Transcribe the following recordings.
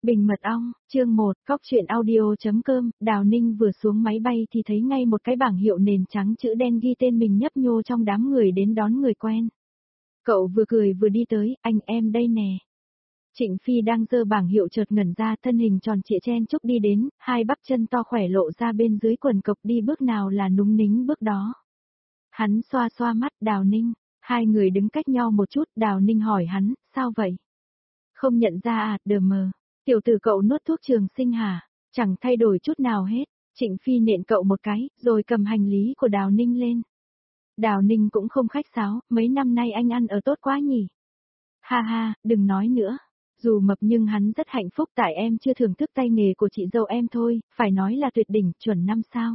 Bình mật ong, chương 1, Cóc truyện audio.com, Đào Ninh vừa xuống máy bay thì thấy ngay một cái bảng hiệu nền trắng chữ đen ghi tên mình nhấp nhô trong đám người đến đón người quen. Cậu vừa cười vừa đi tới, anh em đây nè. Trịnh Phi đang giơ bảng hiệu chợt ngẩn ra, thân hình tròn trịa chen chúc đi đến, hai bắp chân to khỏe lộ ra bên dưới quần cộc, đi bước nào là núng nính bước đó. Hắn xoa xoa mắt Đào Ninh, hai người đứng cách nhau một chút, Đào Ninh hỏi hắn, sao vậy? Không nhận ra à, đờ mờ. Tiểu tử cậu nuốt thuốc trường sinh hả? Chẳng thay đổi chút nào hết. Trịnh Phi nện cậu một cái, rồi cầm hành lý của Đào Ninh lên. Đào Ninh cũng không khách sáo, mấy năm nay anh ăn ở tốt quá nhỉ. Ha ha, đừng nói nữa. Dù mập nhưng hắn rất hạnh phúc, tại em chưa thưởng thức tay nghề của chị dâu em thôi, phải nói là tuyệt đỉnh, chuẩn 5 sao.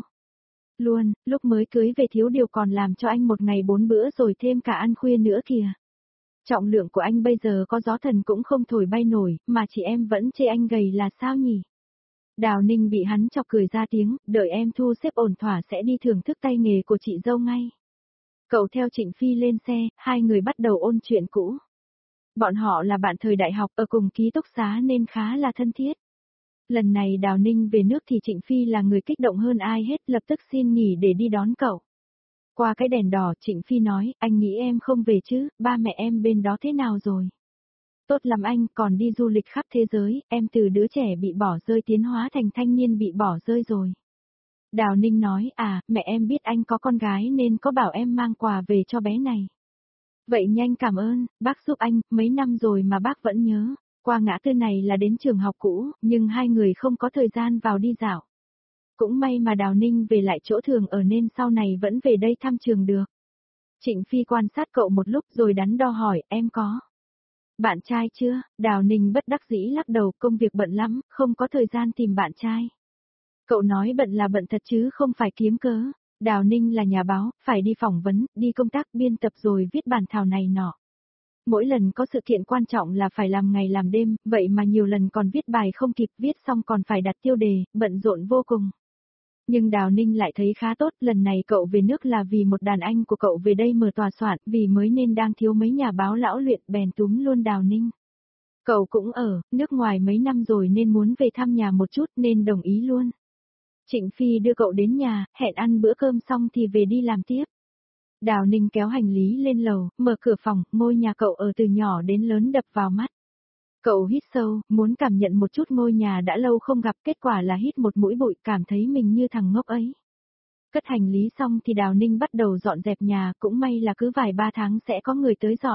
Luôn, lúc mới cưới về thiếu điều còn làm cho anh một ngày 4 bữa rồi thêm cả ăn khuya nữa kìa. Trọng lượng của anh bây giờ có gió thần cũng không thổi bay nổi, mà chị em vẫn chê anh gầy là sao nhỉ? Đào Ninh bị hắn chọc cười ra tiếng, đợi em thu xếp ổn thỏa sẽ đi thưởng thức tay nghề của chị dâu ngay. Cậu theo Trịnh Phi lên xe, hai người bắt đầu ôn chuyện cũ. Bọn họ là bạn thời đại học ở cùng ký túc xá nên khá là thân thiết. Lần này Đào Ninh về nước thì Trịnh Phi là người kích động hơn ai hết, lập tức xin nghỉ để đi đón cậu. Qua cái đèn đỏ, Trịnh Phi nói, anh nghĩ em không về chứ, ba mẹ em bên đó thế nào rồi? Tốt lắm anh, còn đi du lịch khắp thế giới, em từ đứa trẻ bị bỏ rơi tiến hóa thành thanh niên bị bỏ rơi rồi. Đào Ninh nói, mẹ em biết anh có con gái nên có bảo em mang quà về cho bé này. Vậy nhanh cảm ơn, bác giúp anh, mấy năm rồi mà bác vẫn nhớ. Qua ngã tư này là đến trường học cũ, nhưng hai người không có thời gian vào đi dạo. Cũng may mà Đào Ninh về lại chỗ thường ở nên sau này vẫn về đây thăm trường được. Trịnh Phi quan sát cậu một lúc rồi đắn đo hỏi, em có bạn trai chưa? Đào Ninh bất đắc dĩ lắc đầu, công việc bận lắm, không có thời gian tìm bạn trai. Cậu nói bận là bận thật chứ không phải kiếm cớ. Đào Ninh là nhà báo, phải đi phỏng vấn, đi công tác biên tập rồi viết bản thảo này nọ. Mỗi lần có sự kiện quan trọng là phải làm ngày làm đêm, vậy mà nhiều lần còn viết bài không kịp viết xong còn phải đặt tiêu đề, bận rộn vô cùng. Nhưng Đào Ninh lại thấy khá tốt, lần này cậu về nước là vì một đàn anh của cậu về đây mở tòa soạn, vì mới nên đang thiếu mấy nhà báo lão luyện, bèn túm luôn Đào Ninh. Cậu cũng ở nước ngoài mấy năm rồi nên muốn về thăm nhà một chút nên đồng ý luôn. Trịnh Phi đưa cậu đến nhà, hẹn ăn bữa cơm xong thì về đi làm tiếp. Đào Ninh kéo hành lý lên lầu, mở cửa phòng, ngôi nhà cậu ở từ nhỏ đến lớn đập vào mắt. Cậu hít sâu, muốn cảm nhận một chút ngôi nhà đã lâu không gặp, kết quả là hít một mũi bụi, cảm thấy mình như thằng ngốc ấy. Cất hành lý xong thì Đào Ninh bắt đầu dọn dẹp nhà, cũng may là cứ vài 3 tháng sẽ có người tới dọn.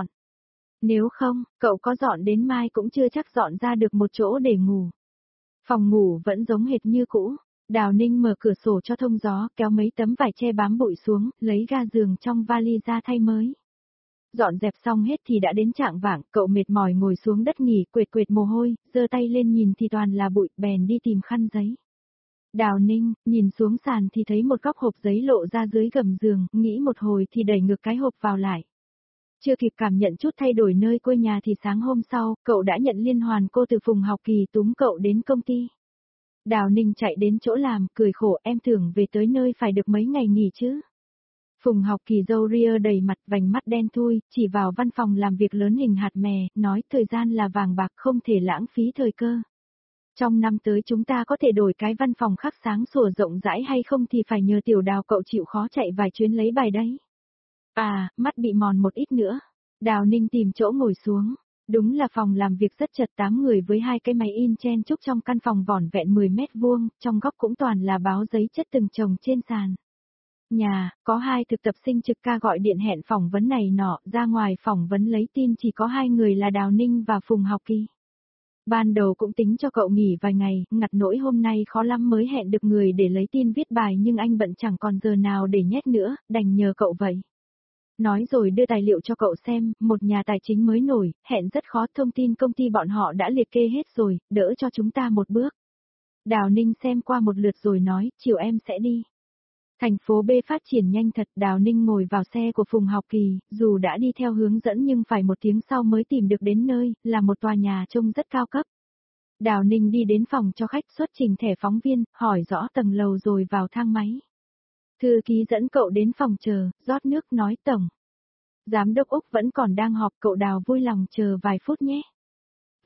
Nếu không, cậu có dọn đến mai cũng chưa chắc dọn ra được một chỗ để ngủ. Phòng ngủ vẫn giống hệt như cũ. Đào Ninh mở cửa sổ cho thông gió, kéo mấy tấm vải che bám bụi xuống, lấy ga giường trong vali ra thay mới. Dọn dẹp xong hết thì đã đến chạng vạng, cậu mệt mỏi ngồi xuống đất nghỉ, quệt quệt mồ hôi, giơ tay lên nhìn thì toàn là bụi, bèn đi tìm khăn giấy. Đào Ninh, nhìn xuống sàn thì thấy một góc hộp giấy lộ ra dưới gầm giường, nghĩ một hồi thì đẩy ngược cái hộp vào lại. Chưa kịp cảm nhận chút thay đổi nơi quê nhà thì sáng hôm sau, cậu đã nhận liên hoàn cô từ Phùng Học Kỳ túm cậu đến công ty. Đào Ninh chạy đến chỗ làm, cười khổ, em tưởng về tới nơi phải được mấy ngày nghỉ chứ. Phùng Học Kỳ râu ria đầy mặt, vành mắt đen thui, chỉ vào văn phòng làm việc lớn hình hạt mè, nói thời gian là vàng bạc không thể lãng phí thời cơ. Trong năm tới chúng ta có thể đổi cái văn phòng khác sáng sủa rộng rãi hay không thì phải nhờ Tiểu Đào cậu chịu khó chạy vài chuyến lấy bài đấy. Mắt bị mòn một ít nữa. Đào Ninh tìm chỗ ngồi xuống. Đúng là phòng làm việc rất chật, 8 người với 2 cái máy in chen chúc trong căn phòng vỏn vẹn 10 mét vuông, trong góc cũng toàn là báo giấy chất từng chồng trên sàn. Nhà, có 2 thực tập sinh trực ca gọi điện hẹn phỏng vấn này nọ, ra ngoài phỏng vấn lấy tin chỉ có 2 người là Đào Ninh và Phùng Học Kỳ. Ban đầu cũng tính cho cậu nghỉ vài ngày, ngặt nỗi hôm nay khó lắm mới hẹn được người để lấy tin viết bài nhưng anh bận chẳng còn giờ nào để nhét nữa, đành nhờ cậu vậy. Nói rồi đưa tài liệu cho cậu xem, một nhà tài chính mới nổi, hẹn rất khó, thông tin công ty bọn họ đã liệt kê hết rồi, đỡ cho chúng ta một bước. Đào Ninh xem qua một lượt rồi nói, chiều em sẽ đi. Thành phố B phát triển nhanh thật, Đào Ninh ngồi vào xe của Phùng Học Kỳ, dù đã đi theo hướng dẫn nhưng phải 1 tiếng sau mới tìm được đến nơi, là một tòa nhà trông rất cao cấp. Đào Ninh đi đến phòng cho khách, xuất trình thẻ phóng viên, hỏi rõ tầng lầu rồi vào thang máy. Thư ký dẫn cậu đến phòng chờ, rót nước nói tổng. Giám đốc Úc vẫn còn đang họp, cậu Đào vui lòng chờ vài phút nhé.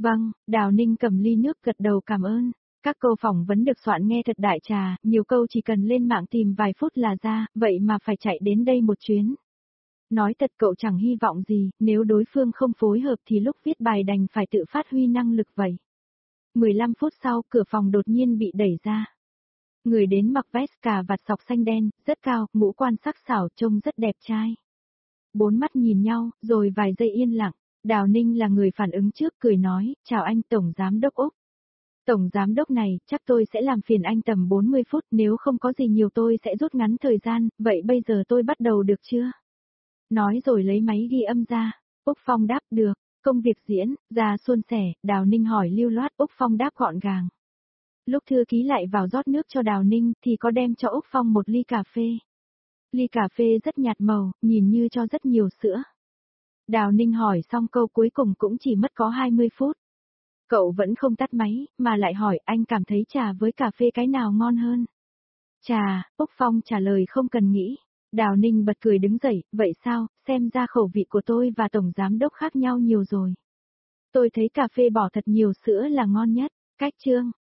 Vâng, Đào Ninh cầm ly nước gật đầu cảm ơn. Các câu phỏng vấn được soạn nghe thật đại trà, nhiều câu chỉ cần lên mạng tìm vài phút là ra, vậy mà phải chạy đến đây một chuyến. Nói thật cậu chẳng hy vọng gì, nếu đối phương không phối hợp thì lúc viết bài đành phải tự phát huy năng lực vậy. 15 phút sau, cửa phòng đột nhiên bị đẩy ra. Người đến mặc vest cà vạt sọc xanh đen, rất cao, ngũ quan sắc sảo, trông rất đẹp trai. Bốn mắt nhìn nhau, rồi vài giây yên lặng. Đào Ninh là người phản ứng trước, cười nói, chào anh Tổng Giám Đốc Úc. Tổng Giám Đốc này, chắc tôi sẽ làm phiền anh tầm 40 phút, nếu không có gì nhiều tôi sẽ rút ngắn thời gian, vậy bây giờ tôi bắt đầu được chưa? Nói rồi lấy máy ghi âm ra. Úc Phong đáp được, công việc diễn, ra suôn sẻ, Đào Ninh hỏi lưu loát, Úc Phong đáp gọn gàng. Lúc thư ký lại vào rót nước cho Đào Ninh thì có đem cho Úc Phong một ly cà phê. Ly cà phê rất nhạt màu, nhìn như cho rất nhiều sữa. Đào Ninh hỏi xong câu cuối cùng cũng chỉ mất có 20 phút. Cậu vẫn không tắt máy, mà lại hỏi anh cảm thấy trà với cà phê cái nào ngon hơn. Trà, Úc Phong trả lời không cần nghĩ. Đào Ninh bật cười đứng dậy, vậy sao, xem ra khẩu vị của tôi và Tổng Giám Đốc khác nhau nhiều rồi. Tôi thấy cà phê bỏ thật nhiều sữa là ngon nhất. Cách chương